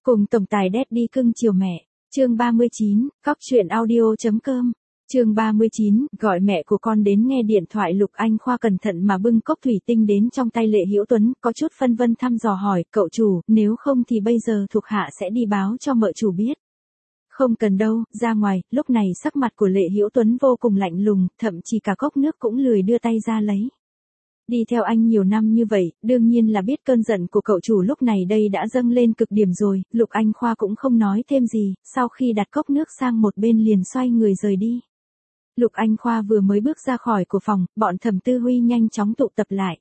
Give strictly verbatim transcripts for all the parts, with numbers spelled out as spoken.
Cùng tổng tài Daddy cưng chiều mẹ. Chương ba mươi chín, cóc truyện audio.com. Chương ba mươi chín, gọi mẹ của con đến nghe điện thoại. Lục Anh Khoa cẩn thận mà bưng cốc thủy tinh đến trong tay Lệ Hữu Tuấn, có chút phân vân thăm dò hỏi, cậu chủ, nếu không thì bây giờ thuộc hạ sẽ đi báo cho mợ chủ biết. Không cần đâu, ra ngoài. Lúc này sắc mặt của Lệ Hữu Tuấn vô cùng lạnh lùng, thậm chí cả cốc nước cũng lười đưa tay ra lấy. Đi theo anh nhiều năm như vậy, đương nhiên là biết cơn giận của cậu chủ lúc này đây đã dâng lên cực điểm rồi. Lục Anh Khoa cũng không nói thêm gì, sau khi đặt cốc nước sang một bên liền xoay người rời đi. Lục Anh Khoa vừa mới bước ra khỏi của phòng, bọn Thẩm Tư Huy nhanh chóng tụ tập lại.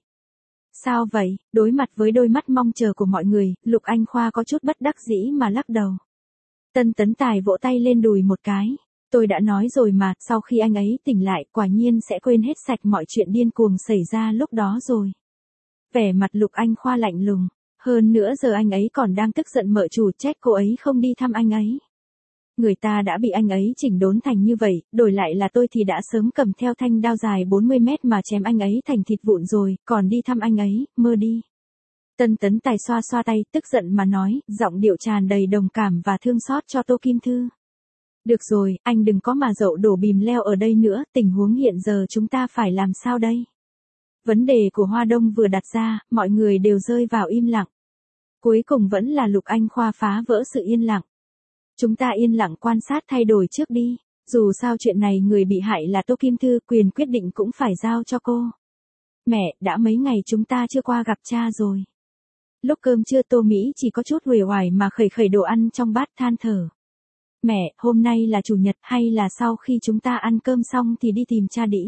Sao vậy? Đối mặt với đôi mắt mong chờ của mọi người, Lục Anh Khoa có chút bất đắc dĩ mà lắc đầu. Tân Tấn Tài vỗ tay lên đùi một cái. Tôi đã nói rồi mà, sau khi anh ấy tỉnh lại, quả nhiên sẽ quên hết sạch mọi chuyện điên cuồng xảy ra lúc đó rồi. Vẻ mặt Lục Anh Khoa lạnh lùng. Hơn nữa giờ anh ấy còn đang tức giận mợ chủ trách cô ấy không đi thăm anh ấy. Người ta đã bị anh ấy chỉnh đốn thành như vậy, đổi lại là tôi thì đã sớm cầm theo thanh đao dài bốn mươi mét mà chém anh ấy thành thịt vụn rồi, còn đi thăm anh ấy, mơ đi. Tân Tấn Tài xoa xoa tay, tức giận mà nói, giọng điệu tràn đầy đồng cảm và thương xót cho Tô Kim Thư. Được rồi, anh đừng có mà dậu đổ bìm leo ở đây nữa, tình huống hiện giờ chúng ta phải làm sao đây? Vấn đề của Hoa Đông vừa đặt ra, mọi người đều rơi vào im lặng. Cuối cùng vẫn là Lục Anh Khoa phá vỡ sự yên lặng. Chúng ta yên lặng quan sát thay đổi trước đi, dù sao chuyện này người bị hại là Tô Kim Thư, quyền quyết định cũng phải giao cho cô. Mẹ, đã mấy ngày chúng ta chưa qua gặp cha rồi. Lúc cơm trưa Tô Mỹ chỉ có chút uể oải mà khẩy khẩy đồ ăn trong bát than thở. Mẹ, hôm nay là chủ nhật hay là sau khi chúng ta ăn cơm xong thì đi tìm cha đĩ?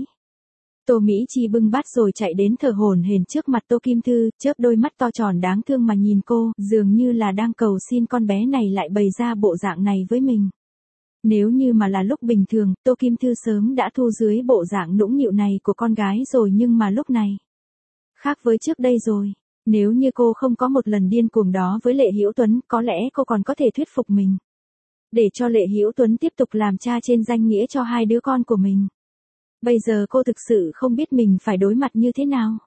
Tô Mỹ Chi bưng bát rồi chạy đến thở hổn hển trước mặt Tô Kim Thư, chớp đôi mắt to tròn đáng thương mà nhìn cô, dường như là đang cầu xin con bé này lại bày ra bộ dạng này với mình. Nếu như mà là lúc bình thường, Tô Kim Thư sớm đã thu dưới bộ dạng nũng nịu này của con gái rồi, nhưng mà lúc này khác với trước đây rồi. Nếu như cô không có một lần điên cuồng đó với Lệ Hữu Tuấn, có lẽ cô còn có thể thuyết phục mình. Để cho Lệ Hữu Tuấn tiếp tục làm cha trên danh nghĩa cho hai đứa con của mình. Bây giờ cô thực sự không biết mình phải đối mặt như thế nào.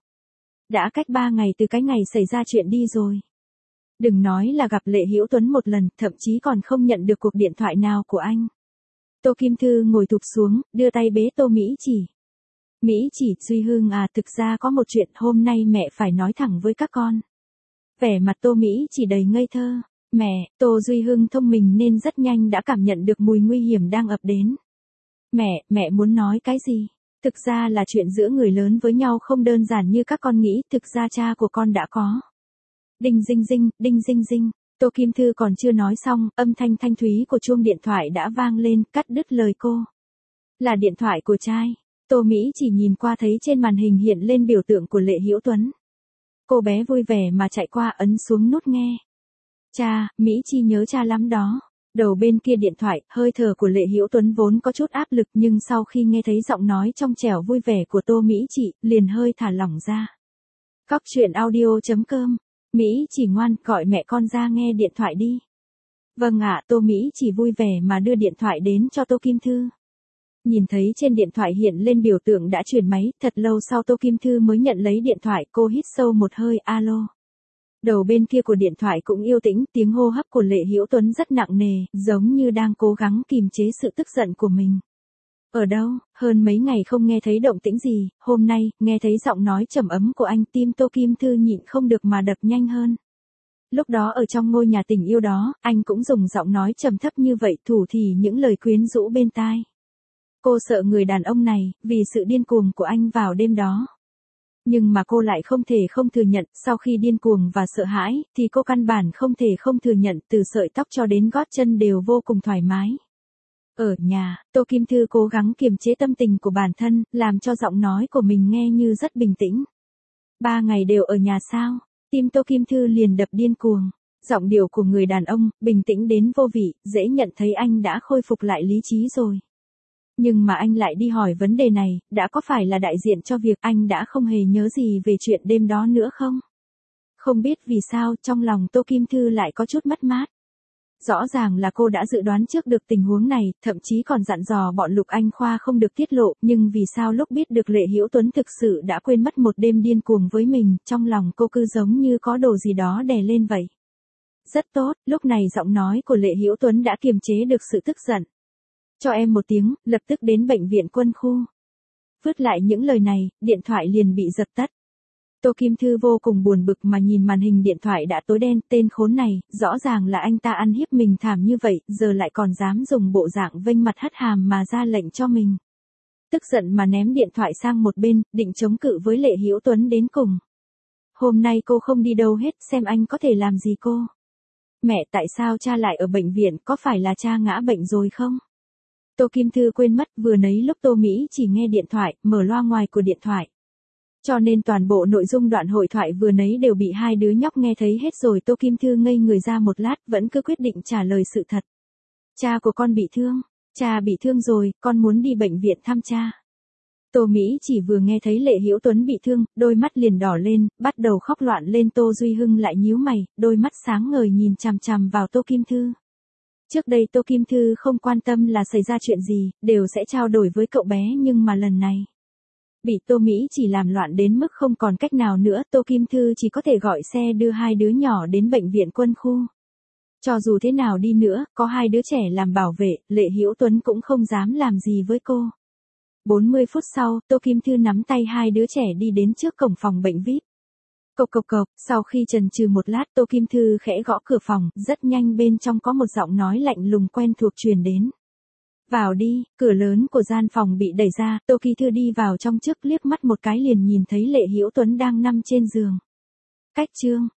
Đã cách ba ngày từ cái ngày xảy ra chuyện đi rồi. Đừng nói là gặp Lệ Hữu Tuấn một lần, thậm chí còn không nhận được cuộc điện thoại nào của anh. Tô Kim Thư ngồi thụp xuống, đưa tay bế Tô Mỹ Chỉ. Mỹ Chỉ, Duy Hưng à, thực ra có một chuyện hôm nay mẹ phải nói thẳng với các con. Vẻ mặt Tô Mỹ Chỉ đầy ngây thơ. Mẹ, Tô Duy Hưng thông minh nên rất nhanh đã cảm nhận được mùi nguy hiểm đang ập đến. Mẹ, mẹ muốn nói cái gì? Thực ra là chuyện giữa người lớn với nhau không đơn giản như các con nghĩ, thực ra cha của con đã có. Đinh dinh dinh, đinh dinh dinh, Tô Kim Thư còn chưa nói xong, âm thanh thanh thúy của chuông điện thoại đã vang lên, cắt đứt lời cô. Là điện thoại của trai. Tô Mỹ chỉ nhìn qua thấy trên màn hình hiện lên biểu tượng của Lệ Hữu Tuấn. Cô bé vui vẻ mà chạy qua ấn xuống nút nghe. Cha, Mỹ Chi nhớ cha lắm đó. Đầu bên kia điện thoại, hơi thở của Lệ Hữu Tuấn vốn có chút áp lực, nhưng sau khi nghe thấy giọng nói trong trẻo vui vẻ của Tô Mỹ Chỉ, liền hơi thả lỏng ra. Cóc truyện audio.com. Mỹ Chỉ ngoan, gọi mẹ con ra nghe điện thoại đi. Vâng ạ, Tô Mỹ Chỉ vui vẻ mà đưa điện thoại đến cho Tô Kim Thư. Nhìn thấy trên điện thoại hiện lên biểu tượng đã chuyển máy, thật lâu sau Tô Kim Thư mới nhận lấy điện thoại, cô hít sâu một hơi, alo. Đầu bên kia của điện thoại cũng yên tĩnh, tiếng hô hấp của Lệ Hữu Tuấn rất nặng nề, giống như đang cố gắng kìm chế sự tức giận của mình. Ở đâu, hơn mấy ngày không nghe thấy động tĩnh gì, hôm nay, nghe thấy giọng nói trầm ấm của anh, tim Tô Kim Thư nhịn không được mà đập nhanh hơn. Lúc đó ở trong ngôi nhà tình yêu đó, anh cũng dùng giọng nói trầm thấp như vậy, thủ thỉ những lời quyến rũ bên tai. Cô sợ người đàn ông này, vì sự điên cuồng của anh vào đêm đó. Nhưng mà cô lại không thể không thừa nhận, sau khi điên cuồng và sợ hãi, thì cô căn bản không thể không thừa nhận, từ sợi tóc cho đến gót chân đều vô cùng thoải mái. Ở nhà, Tô Kim Thư cố gắng kiềm chế tâm tình của bản thân, làm cho giọng nói của mình nghe như rất bình tĩnh. Ba ngày đều ở nhà sao? Tim Tô Kim Thư liền đập điên cuồng. Giọng điệu của người đàn ông, bình tĩnh đến vô vị, dễ nhận thấy anh đã khôi phục lại lý trí rồi. Nhưng mà anh lại đi hỏi vấn đề này, đã có phải là đại diện cho việc anh đã không hề nhớ gì về chuyện đêm đó nữa không? Không biết vì sao, trong lòng Tô Kim Thư lại có chút mất mát. Rõ ràng là cô đã dự đoán trước được tình huống này, thậm chí còn dặn dò bọn Lục Anh Khoa không được tiết lộ, nhưng vì sao lúc biết được Lệ Hữu Tuấn thực sự đã quên mất một đêm điên cuồng với mình, trong lòng cô cứ giống như có đồ gì đó đè lên vậy. Rất tốt, lúc này giọng nói của Lệ Hữu Tuấn đã kiềm chế được sự tức giận. Cho em một tiếng, lập tức đến bệnh viện quân khu. Vứt lại những lời này, điện thoại liền bị giật tắt. Tô Kim Thư vô cùng buồn bực mà nhìn màn hình điện thoại đã tối đen, tên khốn này, rõ ràng là anh ta ăn hiếp mình thảm như vậy, giờ lại còn dám dùng bộ dạng vênh mặt hất hàm mà ra lệnh cho mình. Tức giận mà ném điện thoại sang một bên, định chống cự với Lệ Hữu Tuấn đến cùng. Hôm nay cô không đi đâu hết, xem anh có thể làm gì cô. Mẹ, tại sao cha lại ở bệnh viện, có phải là cha ngã bệnh rồi không? Tô Kim Thư quên mất, vừa nấy lúc Tô Mỹ chỉ nghe điện thoại, mở loa ngoài của điện thoại. Cho nên toàn bộ nội dung đoạn hội thoại vừa nấy đều bị hai đứa nhóc nghe thấy hết rồi. Tô Kim Thư ngây người ra một lát, vẫn cứ quyết định trả lời sự thật. Cha của con bị thương, cha bị thương rồi, con muốn đi bệnh viện thăm cha. Tô Mỹ chỉ vừa nghe thấy Lệ Hữu Tuấn bị thương, đôi mắt liền đỏ lên, bắt đầu khóc loạn lên. Tô Duy Hưng lại nhíu mày, đôi mắt sáng ngời nhìn chằm chằm vào Tô Kim Thư. Trước đây Tô Kim Thư không quan tâm là xảy ra chuyện gì, đều sẽ trao đổi với cậu bé, nhưng mà lần này bị Tô Mỹ chỉ làm loạn đến mức không còn cách nào nữa, Tô Kim Thư chỉ có thể gọi xe đưa hai đứa nhỏ đến bệnh viện quân khu. Cho dù thế nào đi nữa, có hai đứa trẻ làm bảo vệ, Lệ Hữu Tuấn cũng không dám làm gì với cô. bốn mươi phút sau, Tô Kim Thư nắm tay hai đứa trẻ đi đến trước cổng phòng bệnh vi ai pi. Cộc cộc cộc, sau khi chần chừ một lát, Tô Kim Thư khẽ gõ cửa phòng, rất nhanh bên trong có một giọng nói lạnh lùng quen thuộc truyền đến. Vào đi, cửa lớn của gian phòng bị đẩy ra, Tô Kim Thư đi vào trong trước, liếc mắt một cái liền nhìn thấy Lệ Hữu Tuấn đang nằm trên giường. Cách chương